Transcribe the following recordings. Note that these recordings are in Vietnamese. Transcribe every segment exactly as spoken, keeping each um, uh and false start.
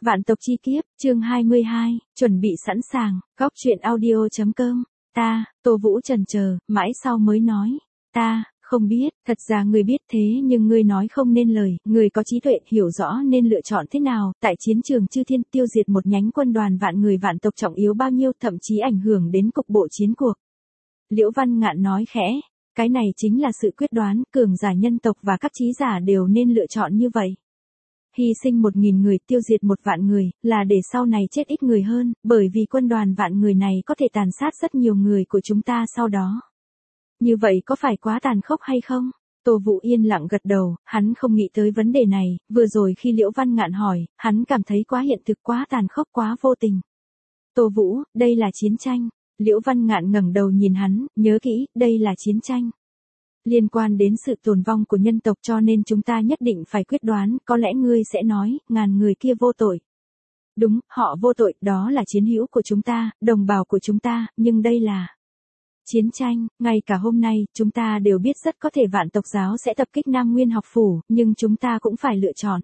Vạn tộc chi kiếp, chương hai mươi hai, chuẩn bị sẵn sàng, góc truyện audio chấm com. Ta, Tô Vũ chần chờ, mãi sau mới nói. Ta, không biết, thật ra ngươi biết thế nhưng ngươi nói không nên lời, ngươi có trí tuệ, hiểu rõ nên lựa chọn thế nào, tại chiến trường chư thiên tiêu diệt một nhánh quân đoàn vạn người vạn tộc trọng yếu bao nhiêu, thậm chí ảnh hưởng đến cục bộ chiến cuộc. Liễu Văn Ngạn nói khẽ, cái này chính là sự quyết đoán, cường giả nhân tộc và các trí giả đều nên lựa chọn như vậy. Hy sinh một nghìn người, tiêu diệt một vạn người, là để sau này chết ít người hơn, bởi vì quân đoàn vạn người này có thể tàn sát rất nhiều người của chúng ta sau đó. Như vậy có phải quá tàn khốc hay không? Tô Vũ yên lặng gật đầu, hắn không nghĩ tới vấn đề này, vừa rồi khi Liễu Văn Ngạn hỏi, hắn cảm thấy quá hiện thực, quá tàn khốc, quá vô tình. Tô Vũ, đây là chiến tranh. Liễu Văn Ngạn ngẩng đầu nhìn hắn, nhớ kỹ, đây là chiến tranh. Liên quan đến sự tồn vong của nhân tộc cho nên chúng ta nhất định phải quyết đoán, có lẽ ngươi sẽ nói, ngàn người kia vô tội. Đúng, họ vô tội, đó là chiến hữu của chúng ta, đồng bào của chúng ta, nhưng đây là chiến tranh, ngay cả hôm nay, chúng ta đều biết rất có thể vạn tộc giáo sẽ tập kích Nam Nguyên học phủ, nhưng chúng ta cũng phải lựa chọn.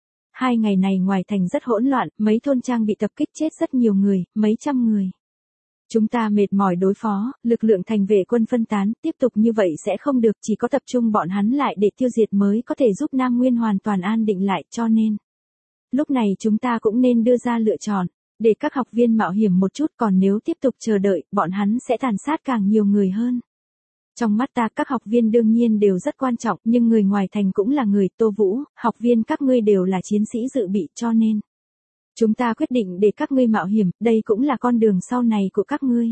Hai ngày này ngoài thành rất hỗn loạn, mấy thôn trang bị tập kích chết rất nhiều người, mấy trăm người. Chúng ta mệt mỏi đối phó, lực lượng thành vệ quân phân tán, tiếp tục như vậy sẽ không được, chỉ có tập trung bọn hắn lại để tiêu diệt mới có thể giúp Nam Nguyên hoàn toàn an định lại, cho nên. Lúc này chúng ta cũng nên đưa ra lựa chọn, để các học viên mạo hiểm một chút, còn nếu tiếp tục chờ đợi, bọn hắn sẽ tàn sát càng nhiều người hơn. Trong mắt ta các học viên đương nhiên đều rất quan trọng, nhưng người ngoài thành cũng là người, Tô Vũ, học viên các ngươi đều là chiến sĩ dự bị, cho nên. Chúng ta quyết định để các ngươi mạo hiểm, đây cũng là con đường sau này của các ngươi.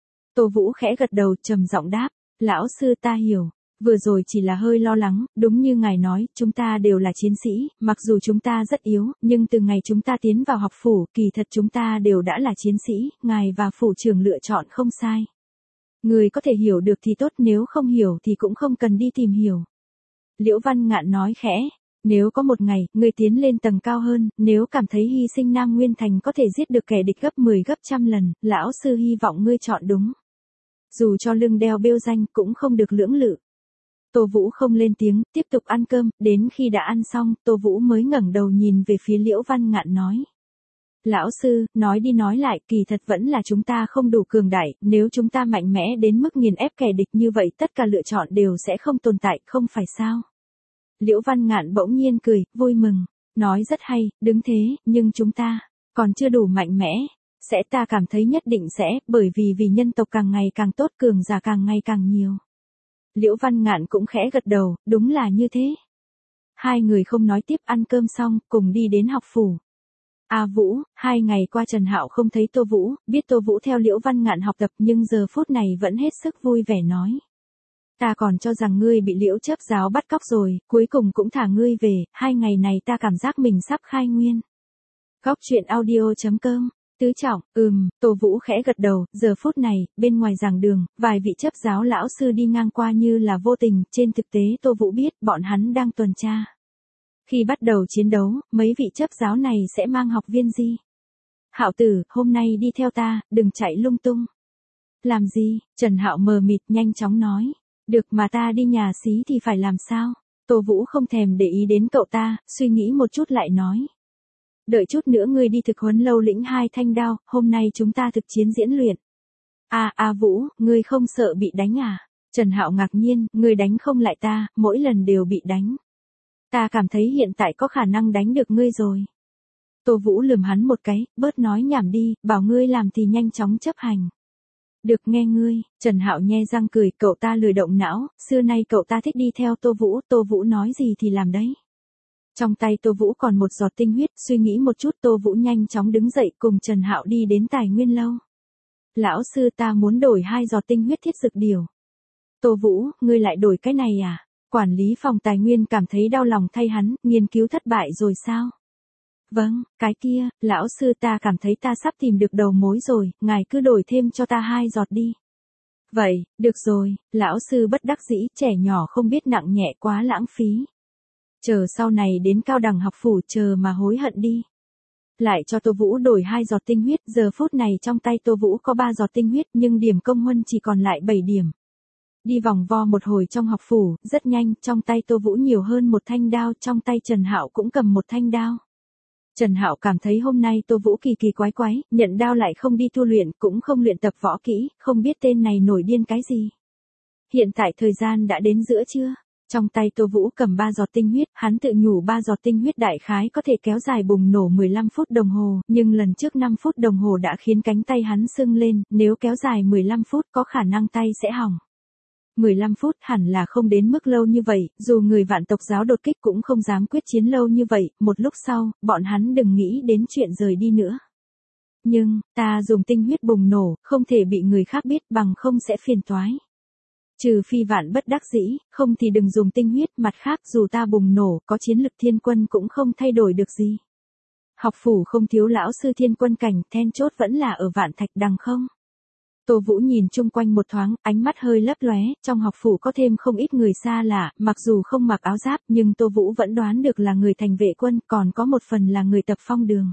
Tô Vũ khẽ gật đầu, trầm giọng đáp, lão sư ta hiểu, vừa rồi chỉ là hơi lo lắng, đúng như ngài nói, chúng ta đều là chiến sĩ, mặc dù chúng ta rất yếu, nhưng từ ngày chúng ta tiến vào học phủ, kỳ thật chúng ta đều đã là chiến sĩ, ngài và phủ trưởng lựa chọn không sai. Người có thể hiểu được thì tốt, nếu không hiểu thì cũng không cần đi tìm hiểu. Liễu Văn Ngạn nói khẽ. Nếu có một ngày, ngươi tiến lên tầng cao hơn, nếu cảm thấy hy sinh Nam Nguyên Thành có thể giết được kẻ địch gấp mười gấp trăm lần, lão sư hy vọng ngươi chọn đúng. Dù cho lưng đeo bêu danh cũng không được lưỡng lự. Tô Vũ không lên tiếng, tiếp tục ăn cơm, đến khi đã ăn xong, Tô Vũ mới ngẩng đầu nhìn về phía Liễu Văn Ngạn nói. Lão sư, nói đi nói lại, kỳ thật vẫn là chúng ta không đủ cường đại, nếu chúng ta mạnh mẽ đến mức nghiền ép kẻ địch như vậy tất cả lựa chọn đều sẽ không tồn tại, không phải sao? Liễu Văn Ngạn bỗng nhiên cười, vui mừng, nói rất hay, đứng thế, nhưng chúng ta, còn chưa đủ mạnh mẽ, sẽ ta cảm thấy nhất định sẽ, bởi vì vì nhân tộc càng ngày càng tốt, cường giả càng ngày càng nhiều. Liễu Văn Ngạn cũng khẽ gật đầu, đúng là như thế. Hai người không nói tiếp, ăn cơm xong, cùng đi đến học phủ. A Vũ, hai ngày qua Trần Hạo không thấy Tô Vũ, biết Tô Vũ theo Liễu Văn Ngạn học tập nhưng giờ phút này vẫn hết sức vui vẻ nói. Ta còn cho rằng ngươi bị Liễu chấp giáo bắt cóc rồi, cuối cùng cũng thả ngươi về, hai ngày này ta cảm giác mình sắp khai nguyên. Góc truyện audio chấm com, tứ trọng, ừm, Tô Vũ khẽ gật đầu, giờ phút này, bên ngoài giảng đường, vài vị chấp giáo lão sư đi ngang qua như là vô tình, trên thực tế Tô Vũ biết bọn hắn đang tuần tra. Khi bắt đầu chiến đấu, mấy vị chấp giáo này sẽ mang học viên gì? Hạo tử, hôm nay đi theo ta, đừng chạy lung tung. Làm gì? Trần Hạo mờ mịt nhanh chóng nói. Được mà ta đi nhà xí thì phải làm sao? Tô Vũ không thèm để ý đến cậu ta, suy nghĩ một chút lại nói. Đợi chút nữa ngươi đi thực huấn lâu lĩnh hai thanh đao, hôm nay chúng ta thực chiến diễn luyện. À, A Vũ, ngươi không sợ bị đánh à? Trần Hạo ngạc nhiên, ngươi đánh không lại ta, mỗi lần đều bị đánh. Ta cảm thấy hiện tại có khả năng đánh được ngươi rồi. Tô Vũ lườm hắn một cái, bớt nói nhảm đi, bảo ngươi làm thì nhanh chóng chấp hành. Được nghe ngươi, Trần Hạo nhe răng cười, cậu ta lười động não, xưa nay cậu ta thích đi theo Tô Vũ, Tô Vũ nói gì thì làm đấy. Trong tay Tô Vũ còn một giọt tinh huyết, suy nghĩ một chút Tô Vũ nhanh chóng đứng dậy cùng Trần Hạo đi đến tài nguyên lâu. Lão sư ta muốn đổi hai giọt tinh huyết thiết dược điều. Tô Vũ, ngươi lại đổi cái này à? Quản lý phòng tài nguyên cảm thấy đau lòng thay hắn, nghiên cứu thất bại rồi sao? Vâng, cái kia, lão sư ta cảm thấy ta sắp tìm được đầu mối rồi, ngài cứ đổi thêm cho ta hai giọt đi. Vậy, được rồi, lão sư bất đắc dĩ, trẻ nhỏ không biết nặng nhẹ quá lãng phí. Chờ sau này đến cao đẳng học phủ chờ mà hối hận đi. Lại cho Tô Vũ đổi hai giọt tinh huyết, giờ phút này trong tay Tô Vũ có ba giọt tinh huyết nhưng điểm công huân chỉ còn lại bảy điểm. Đi vòng vo một hồi trong học phủ, rất nhanh, trong tay Tô Vũ nhiều hơn một thanh đao, trong tay Trần Hạo cũng cầm một thanh đao. Trần Hạo cảm thấy hôm nay Tô Vũ kỳ kỳ quái quái, nhận đao lại không đi tu luyện, cũng không luyện tập võ kỹ, không biết tên này nổi điên cái gì. Hiện tại thời gian đã đến giữa trưa, trong tay Tô Vũ cầm ba giọt tinh huyết, hắn tự nhủ ba giọt tinh huyết đại khái có thể kéo dài bùng nổ mười lăm phút đồng hồ, nhưng lần trước năm phút đồng hồ đã khiến cánh tay hắn sưng lên, nếu kéo dài mười lăm phút có khả năng tay sẽ hỏng. mười lăm phút hẳn là không đến mức lâu như vậy, dù người vạn tộc giáo đột kích cũng không dám quyết chiến lâu như vậy, một lúc sau, bọn hắn đừng nghĩ đến chuyện rời đi nữa. Nhưng, ta dùng tinh huyết bùng nổ, không thể bị người khác biết bằng không sẽ phiền toái. Trừ phi vạn bất đắc dĩ, không thì đừng dùng tinh huyết, mặt khác dù ta bùng nổ, có chiến lực thiên quân cũng không thay đổi được gì. Học phủ không thiếu lão sư thiên quân cảnh, then chốt vẫn là ở vạn thạch đằng không. Tô Vũ nhìn chung quanh một thoáng, ánh mắt hơi lấp lóe, trong học phủ có thêm không ít người xa lạ, mặc dù không mặc áo giáp nhưng Tô Vũ vẫn đoán được là người thành vệ quân, còn có một phần là người tập phong đường.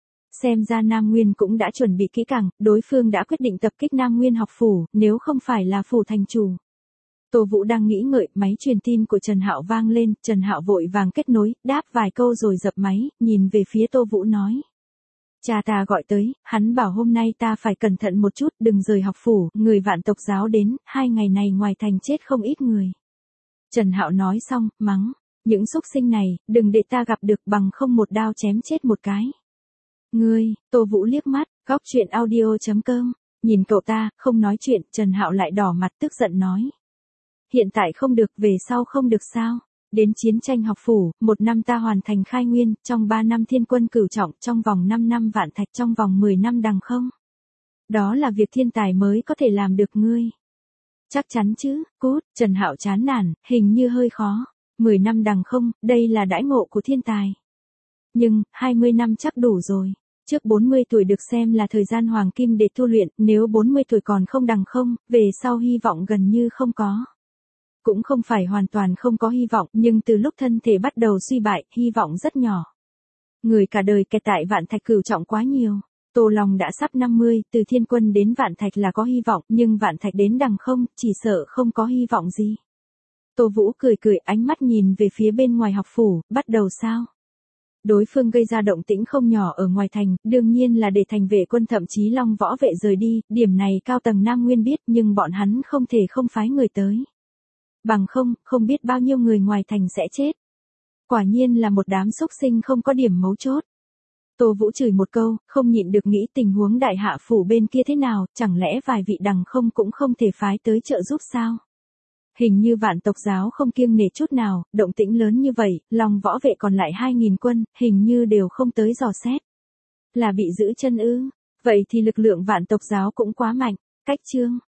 Xem ra Nam Nguyên cũng đã chuẩn bị kỹ càng, đối phương đã quyết định tập kích Nam Nguyên học phủ, nếu không phải là phủ thành chủ. Tô Vũ đang nghĩ ngợi, máy truyền tin của Trần Hạo vang lên, Trần Hạo vội vàng kết nối, đáp vài câu rồi dập máy, nhìn về phía Tô Vũ nói. Cha ta gọi tới, hắn bảo hôm nay ta phải cẩn thận một chút, đừng rời học phủ, người vạn tộc giáo đến, hai ngày này ngoài thành chết không ít người. Trần Hạo nói xong, mắng, những xúc sinh này, đừng để ta gặp được bằng không một đao chém chết một cái. Ngươi, Tô Vũ liếc mắt, góc chuyện audio chấm com, nhìn cậu ta, không nói chuyện, Trần Hạo lại đỏ mặt tức giận nói. Hiện tại không được, về sau không được sao? Đến chiến tranh học phủ, một năm ta hoàn thành khai nguyên, trong ba năm thiên quân cửu trọng, trong vòng năm năm vạn thạch, trong vòng mười năm đằng không. Đó là việc thiên tài mới có thể làm được ngươi. Chắc chắn chứ, cút, Trần Hạo chán nản, hình như hơi khó. mười năm đằng không, đây là đãi ngộ của thiên tài. Nhưng, hai mươi năm chắc đủ rồi. Trước bốn mươi tuổi được xem là thời gian hoàng kim để tu luyện, nếu bốn mươi tuổi còn không đằng không, về sau hy vọng gần như không có. Cũng không phải hoàn toàn không có hy vọng, nhưng từ lúc thân thể bắt đầu suy bại, hy vọng rất nhỏ. Người cả đời kẹt tại vạn thạch cửu trọng quá nhiều. Tô Long đã sắp năm mươi, từ thiên quân đến vạn thạch là có hy vọng, nhưng vạn thạch đến đằng không, chỉ sợ không có hy vọng gì. Tô Vũ cười cười, ánh mắt nhìn về phía bên ngoài học phủ, bắt đầu sao? Đối phương gây ra động tĩnh không nhỏ ở ngoài thành, đương nhiên là để thành vệ quân thậm chí Long võ vệ rời đi, điểm này cao tầng Nam Nguyên biết, nhưng bọn hắn không thể không phái người tới. Bằng không, không biết bao nhiêu người ngoài thành sẽ chết. Quả nhiên là một đám xúc sinh không có điểm mấu chốt. Tô Vũ chửi một câu, không nhịn được nghĩ tình huống đại hạ phủ bên kia thế nào, chẳng lẽ vài vị đằng không cũng không thể phái tới trợ giúp sao? Hình như vạn tộc giáo không kiêng nể chút nào, động tĩnh lớn như vậy, Long võ vệ còn lại hai nghìn quân, hình như đều không tới dò xét. Là bị giữ chân ư? Vậy thì lực lượng vạn tộc giáo cũng quá mạnh. Cách chương